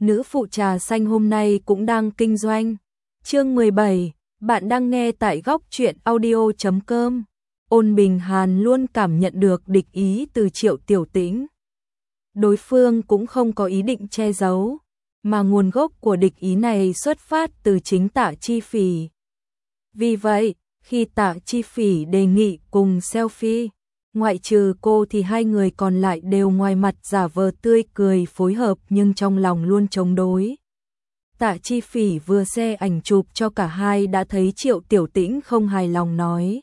nữ phụ trà xanh hôm nay cũng đang kinh doanh. Chương 17, bạn đang nghe tại góc truyện audio.com. Ôn Bình Hàn luôn cảm nhận được địch ý từ Triệu Tiểu Tĩnh. Đối phương cũng không có ý định che giấu, mà nguồn gốc của địch ý này xuất phát từ chính Tạ Chi Phỉ. Vì vậy, khi Tạ Chi Phỉ đề nghị cùng selfie, ngoại trừ cô thì hai người còn lại đều ngoài mặt giả vờ tươi cười phối hợp nhưng trong lòng luôn chống đối. Tạ Chi Phỉ vừa share ảnh chụp cho cả hai đã thấy Triệu Tiểu Tĩnh không hài lòng nói.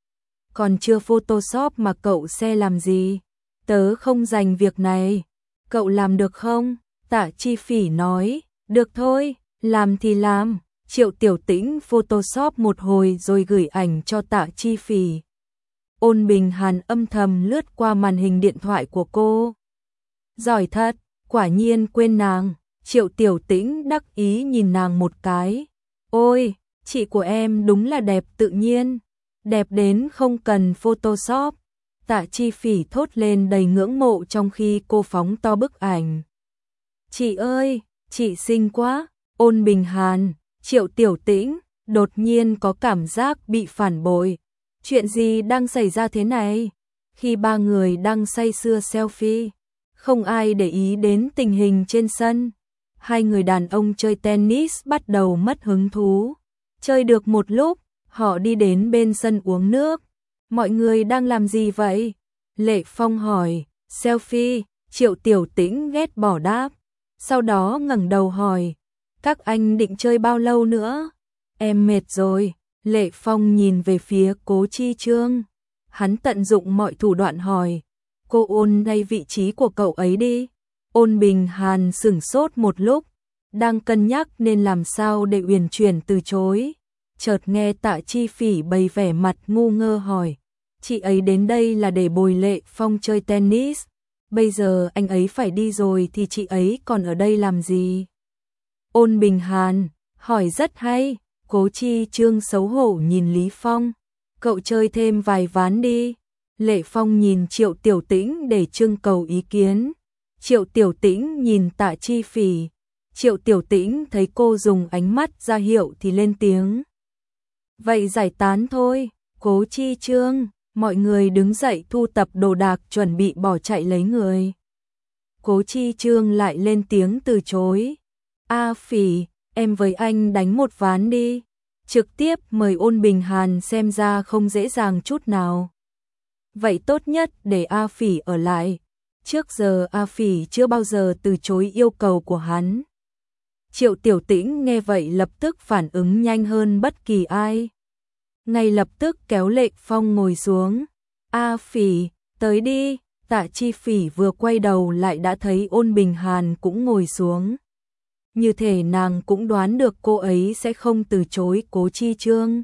Còn chưa Photoshop mà cậu share làm gì? Tớ không dành việc này. Cậu làm được không? Tạ Chi Phỉ nói, được thôi, làm thì làm. Triệu Tiểu Tĩnh Photoshop một hồi rồi gửi ảnh cho Tạ Chi Phỉ. Ôn Bình Hàn âm thầm lướt qua màn hình điện thoại của cô. Giỏi thật, quả nhiên quên nàng. Triệu Tiểu Tĩnh đắc ý nhìn nàng một cái. Ôi, chị của em đúng là đẹp tự nhiên. Đẹp đến không cần Photoshop. Tạ Chi Phỉ thốt lên đầy ngưỡng mộ trong khi cô phóng to bức ảnh. Chị ơi, chị xinh quá. Ôn Bình Hàn, Triệu Tiểu Tĩnh đột nhiên có cảm giác bị phản bội. Chuyện gì đang xảy ra thế này? Khi ba người đang say sưa selfie, không ai để ý đến tình hình trên sân. Hai người đàn ông chơi tennis bắt đầu mất hứng thú. Chơi được một lúc, họ đi đến bên sân uống nước. Mọi người đang làm gì vậy? Lệ Phong hỏi. Selfie, Triệu Tiểu Tĩnh ghét bỏ đáp. Sau đó ngẩng đầu hỏi. Các anh định chơi bao lâu nữa? Em mệt rồi. Lệ Phong nhìn về phía Cố Chi Chương. Hắn tận dụng mọi thủ đoạn hỏi. Cô ôn ngay vị trí của cậu ấy đi. Ôn Bình Hàn sửng sốt một lúc. Đang cân nhắc nên làm sao để uyển chuyển từ chối. Chợt nghe Tạ Chi Phỉ bày vẻ mặt ngu ngơ hỏi. Chị ấy đến đây là để bồi Lệ Phong chơi tennis. Bây giờ anh ấy phải đi rồi thì chị ấy còn ở đây làm gì? Ôn Bình Hàn, hỏi rất hay. Cố Chi Chương xấu hổ nhìn Lý Phong. Cậu chơi thêm vài ván đi. Lệ Phong nhìn Triệu Tiểu Tĩnh để trưng cầu ý kiến. Triệu Tiểu Tĩnh nhìn Tạ Chi Phỉ. Triệu Tiểu Tĩnh thấy cô dùng ánh mắt ra hiệu thì lên tiếng. Vậy giải tán thôi. Cố Chi Chương, mọi người đứng dậy thu tập đồ đạc chuẩn bị bỏ chạy lấy người. Cố Chi Chương lại lên tiếng từ chối. A Phỉ, em với anh đánh một ván đi. Trực tiếp mời Ôn Bình Hàn xem ra không dễ dàng chút nào. Vậy tốt nhất để A Phỉ ở lại. Trước giờ A Phỉ chưa bao giờ từ chối yêu cầu của hắn. Triệu Tiểu Tĩnh nghe vậy lập tức phản ứng nhanh hơn bất kỳ ai. Ngay lập tức kéo Lệ Phong ngồi xuống. A Phỉ, tới đi. Tạ Chi Phỉ vừa quay đầu lại đã thấy Ôn Bình Hàn cũng ngồi xuống. Như thể nàng cũng đoán được cô ấy sẽ không từ chối Cố Chi Chương.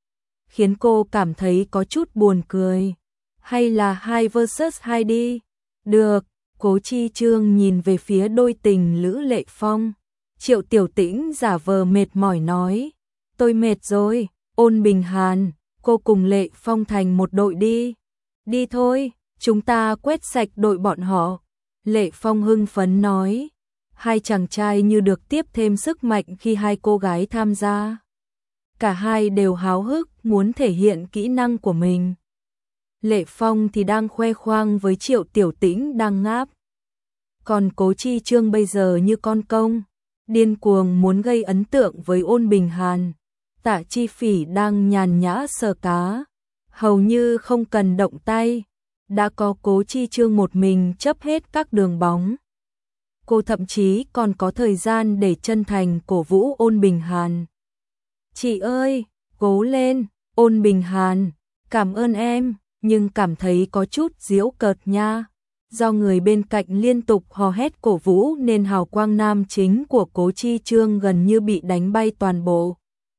Khiến cô cảm thấy có chút buồn cười. Hay là 2 versus 2 đi? Được, Cố Chi Chương nhìn về phía đôi tình lữ Lệ Phong. Triệu Tiểu Tĩnh giả vờ mệt mỏi nói. Tôi mệt rồi. Ôn Bình Hàn, cô cùng Lệ Phong thành một đội đi. Đi thôi, chúng ta quét sạch đội bọn họ. Lệ Phong hưng phấn nói. Hai chàng trai như được tiếp thêm sức mạnh khi hai cô gái tham gia. Cả hai đều háo hức muốn thể hiện kỹ năng của mình. Lệ Phong thì đang khoe khoang với Triệu Tiểu Tĩnh đang ngáp. Còn Cố Chi Chương bây giờ như con công, điên cuồng muốn gây ấn tượng với Ôn Bình Hàn. Tạ Chi Phỉ đang nhàn nhã sờ cá, hầu như không cần động tay, đã có Cố Chi Chương một mình chấp hết các đường bóng. Cô thậm chí còn có thời gian để chân thành cổ vũ Ôn Bình Hàn. Chị ơi, cố lên, Ôn Bình Hàn, cảm ơn em, nhưng cảm thấy có chút giễu cợt nha. Do người bên cạnh liên tục hò hét cổ vũ nên hào quang nam chính của Cố Chi Chương gần như bị đánh bay toàn bộ.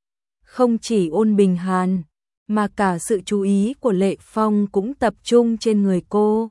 Không chỉ Ôn Bình Hàn, mà cả sự chú ý của Lệ Phong cũng tập trung trên người cô.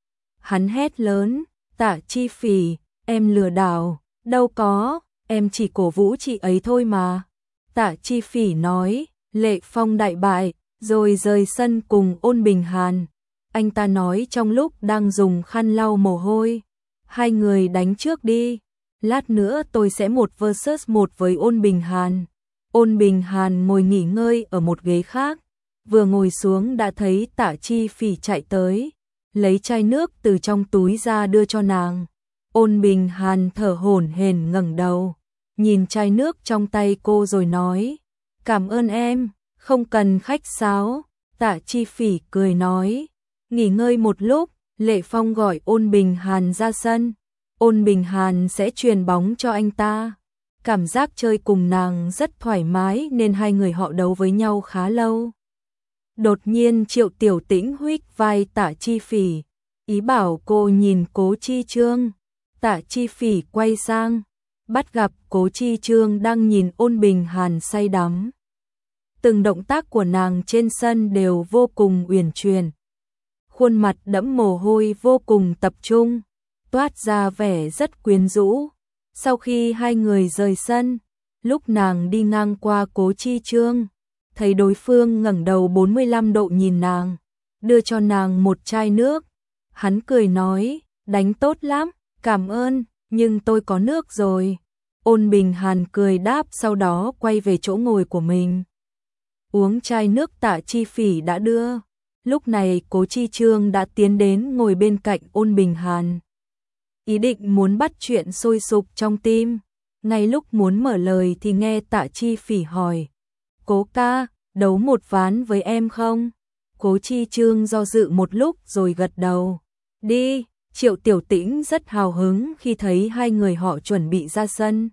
Hắn hét lớn, Tạ Chi Phỉ, em lừa đảo, đâu có, em chỉ cổ vũ chị ấy thôi mà. Tạ Chi Phỉ nói, Lệ Phong đại bại, rồi rời sân cùng Ôn Bình Hàn. Anh ta nói trong lúc đang dùng khăn lau mồ hôi. Hai người đánh trước đi. lát nữa tôi sẽ 1 vs 1 với Ôn Bình Hàn. Ôn Bình Hàn ngồi nghỉ ngơi ở một ghế khác, vừa ngồi xuống đã thấy Tạ Chi Phỉ chạy tới, lấy chai nước từ trong túi ra đưa cho nàng. Ôn Bình Hàn thở hổn hển ngẩng đầu, nhìn chai nước trong tay cô rồi nói, cảm ơn em, không cần khách sáo. Tạ Chi Phỉ cười nói, nghỉ ngơi một lúc, Lệ Phong gọi Ôn Bình Hàn ra sân. Ôn Bình Hàn sẽ chuyền bóng cho anh ta. Cảm giác chơi cùng nàng rất thoải mái nên hai người họ đấu với nhau khá lâu. Đột nhiên Triệu Tiểu Tĩnh huých vai Tạ Chi Phỉ, ý bảo cô nhìn Cố Chi Chương. Tạ Chi Phỉ quay sang, bắt gặp Cố Chi Chương đang nhìn Ôn Bình Hàn say đắm. Từng động tác của nàng trên sân đều vô cùng uyển chuyển. Khuôn mặt đẫm mồ hôi vô cùng tập trung, toát ra vẻ rất quyến rũ. Sau khi hai người rời sân, lúc nàng đi ngang qua Cố Chi Chương, thấy đối phương ngẩng đầu 45 độ nhìn nàng, đưa cho nàng một chai nước. Hắn cười nói, đánh tốt lắm, cảm ơn, nhưng tôi có nước rồi. Ôn Bình Hàn cười đáp, sau đó quay về chỗ ngồi của mình. Uống chai nước Tạ Chi Phỉ đã đưa. Lúc này Cố Chi Chương đã tiến đến ngồi bên cạnh Ôn Bình Hàn. Ý định muốn bắt chuyện sôi sục trong tim. Ngay lúc muốn mở lời thì nghe Tạ Chi Phỉ hỏi, Cố ca, đấu một ván với em không? Cố Chi Chương do dự một lúc rồi gật đầu. Đi. Triệu Tiểu Tĩnh rất hào hứng khi thấy hai người họ chuẩn bị ra sân.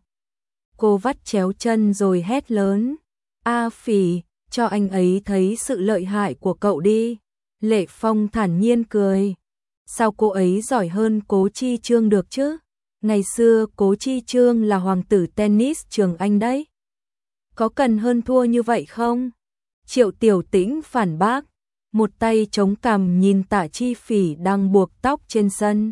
Cô vắt chéo chân rồi hét lớn, A Phỉ, cho anh ấy thấy sự lợi hại của cậu đi. Lệ Phong thản nhiên cười, sao cô ấy giỏi hơn Cố Chi Chương được chứ? Ngày xưa Cố Chi Chương là hoàng tử tennis trường Anh đấy. Có cần hơn thua như vậy không? Triệu Tiểu Tĩnh phản bác, một tay chống cằm nhìn Tạ Chi Phỉ đang buộc tóc trên sân.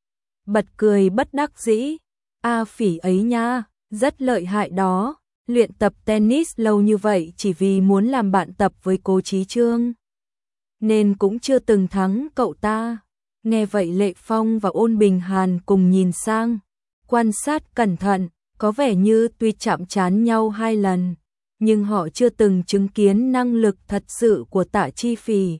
Bật cười bất đắc dĩ, A Phỉ ấy nha, rất lợi hại đó, luyện tập tennis lâu như vậy chỉ vì muốn làm bạn tập với Cố Chí Chương, nên cũng chưa từng thắng cậu ta. Nghe vậy Lệ Phong và Ôn Bình Hàn cùng nhìn sang, quan sát cẩn thận, có vẻ như tuy chạm trán nhau 2 lần, nhưng họ chưa từng chứng kiến năng lực thật sự của Tạ Chi Phỉ.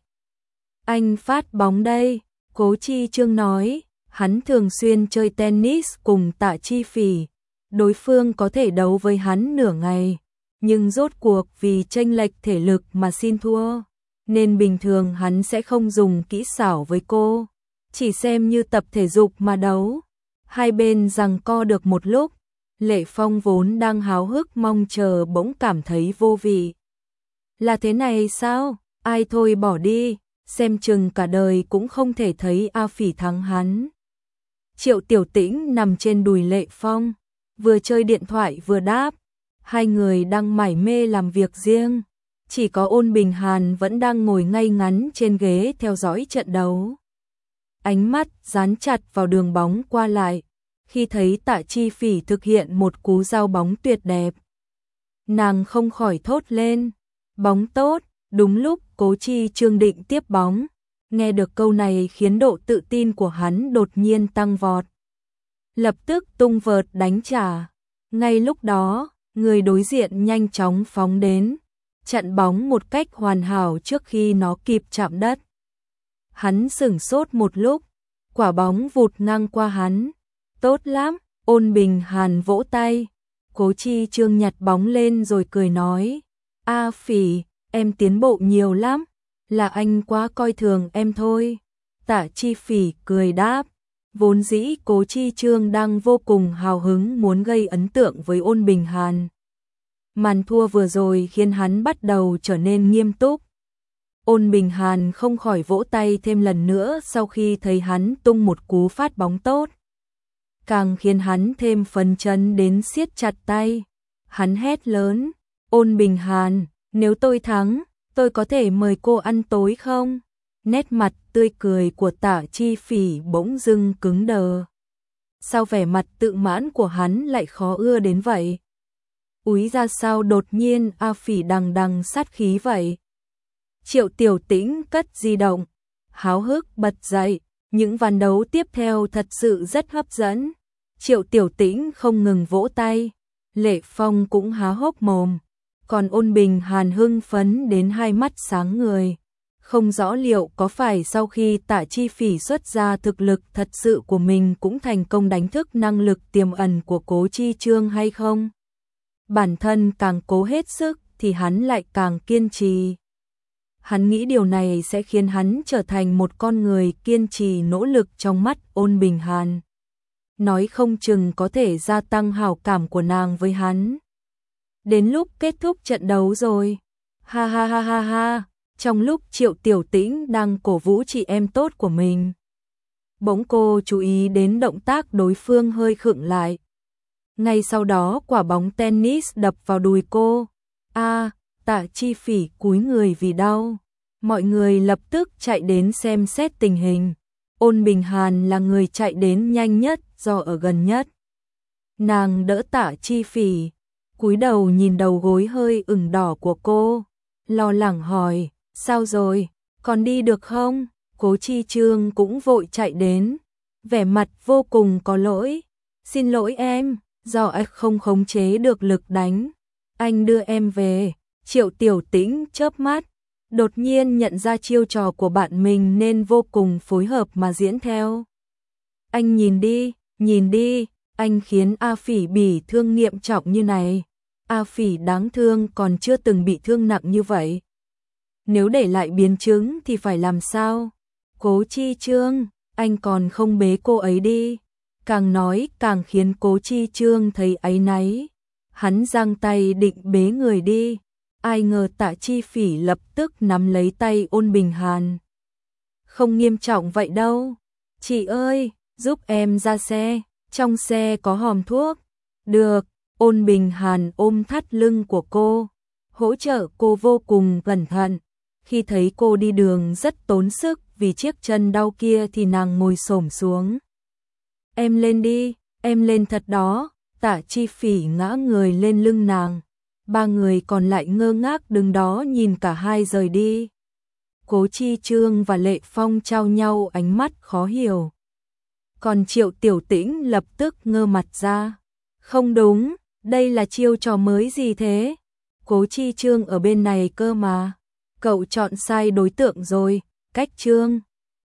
Anh phát bóng đây, Cố Chi Chương nói, hắn thường xuyên chơi tennis cùng Tạ Chi Phỉ, đối phương có thể đấu với hắn nửa ngày, nhưng rốt cuộc vì chênh lệch thể lực mà xin thua, nên bình thường hắn sẽ không dùng kỹ xảo với cô, chỉ xem như tập thể dục mà đấu. Hai bên giằng co được một lúc, Lệ Phong vốn đang háo hức mong chờ bỗng cảm thấy vô vị. Là thế này sao? Ai thôi bỏ đi, xem chừng cả đời cũng không thể thấy A Phỉ thắng hắn. Triệu Tiểu Tĩnh nằm trên đùi Lệ Phong, vừa chơi điện thoại vừa đáp. Hai người đang mải mê làm việc riêng, chỉ có Ôn Bình Hàn vẫn đang ngồi ngay ngắn trên ghế theo dõi trận đấu. Ánh mắt dán chặt vào đường bóng qua lại, khi thấy Tạ Chi Phỉ thực hiện một cú giao bóng tuyệt đẹp. Nàng không khỏi thốt lên, bóng tốt. Đúng lúc Cố Chi Chương định tiếp bóng, nghe được câu này khiến độ tự tin của hắn đột nhiên tăng vọt. Lập tức tung vợt đánh trả. Ngay lúc đó, người đối diện nhanh chóng phóng đến, chặn bóng một cách hoàn hảo trước khi nó kịp chạm đất. Hắn sửng sốt một lúc, quả bóng vụt ngang qua hắn. Tốt lắm, Ôn Bình Hàn vỗ tay. Cố Chi Chương nhặt bóng lên rồi cười nói, A Phỉ, em tiến bộ nhiều lắm, là anh quá coi thường em thôi. Tạ Chi Phỉ cười đáp, vốn dĩ Cố Chi Chương đang vô cùng hào hứng muốn gây ấn tượng với Ôn Bình Hàn. Màn thua vừa rồi khiến hắn bắt đầu trở nên nghiêm túc. Ôn Bình Hàn không khỏi vỗ tay thêm lần nữa sau khi thấy hắn tung một cú phát bóng tốt. Càng khiến hắn thêm phấn chấn đến siết chặt tay. Hắn hét lớn, Ôn Bình Hàn, nếu tôi thắng, tôi có thể mời cô ăn tối không? Nét mặt tươi cười của Tạ Chi Phỉ bỗng dưng cứng đờ. Sao vẻ mặt tự mãn của hắn lại khó ưa đến vậy? Úi ra sao đột nhiên A Phỉ đằng đằng sát khí vậy? Triệu Tiểu Tĩnh cất di động, háo hức bật dậy, những ván đấu tiếp theo thật sự rất hấp dẫn. Triệu Tiểu Tĩnh không ngừng vỗ tay, Lệ Phong cũng há hốc mồm, còn Ôn Bình Hàn hưng phấn đến hai mắt sáng người. Không rõ liệu có phải sau khi Tạ Chi Phỉ xuất ra thực lực thật sự của mình cũng thành công đánh thức năng lực tiềm ẩn của Cố Chi Trương hay không? Bản thân càng cố hết sức thì hắn lại càng kiên trì. Hắn nghĩ điều này sẽ khiến hắn trở thành một con người kiên trì nỗ lực trong mắt Ôn Bình Hàn. Nói không chừng có thể gia tăng hảo cảm của nàng với hắn. Đến lúc kết thúc trận đấu rồi. Ha ha ha ha ha. Trong lúc Triệu Tiểu Tĩnh đang cổ vũ chị em tốt của mình, bỗng cô chú ý đến động tác đối phương hơi khựng lại. Ngay sau đó quả bóng tennis đập vào đùi cô. Tạ Chi Phỉ cúi người vì đau. Mọi người lập tức chạy đến xem xét tình hình. Ôn Bình Hàn là người chạy đến nhanh nhất do ở gần nhất. Nàng đỡ Tạ Chi Phỉ, cúi đầu nhìn đầu gối hơi ửng đỏ của cô, lo lắng hỏi, sao rồi, còn đi được không? Cố Chi Trương cũng vội chạy đến, vẻ mặt vô cùng có lỗi. Xin lỗi em, do anh không khống chế được lực đánh. Anh đưa em về. Triệu Tiểu Tĩnh chớp mắt, đột nhiên nhận ra chiêu trò của bạn mình nên vô cùng phối hợp mà diễn theo. Anh nhìn đi, anh khiến A Phỉ bị thương nghiêm trọng như này. A Phỉ đáng thương còn chưa từng bị thương nặng như vậy. Nếu để lại biến chứng thì phải làm sao? Cố Chi Trương, anh còn không bế cô ấy đi. Càng nói càng khiến Cố Chi Trương thấy áy náy. Hắn giang tay định bế người đi. Ai ngờ Tạ Chi Phỉ lập tức nắm lấy tay Ôn Bình Hàn. Không nghiêm trọng vậy đâu. Chị ơi, giúp em ra xe. Trong xe có hòm thuốc. Được, Ôn Bình Hàn ôm thắt lưng của cô, hỗ trợ cô vô cùng cẩn thận. Khi thấy cô đi đường rất tốn sức vì chiếc chân đau kia thì nàng ngồi xổm xuống. Em lên đi, em lên thật đó. Tạ Chi Phỉ ngã người lên lưng nàng. Ba người còn lại ngơ ngác đứng đó nhìn cả hai rời đi. Cố Chi Trương và Lệ Phong trao nhau ánh mắt khó hiểu. Còn Triệu Tiểu Tĩnh lập tức ngơ mặt ra. Không đúng, đây là chiêu trò mới gì thế? Cố Chi Trương ở bên này cơ mà. Cậu chọn sai đối tượng rồi, Cách Trương.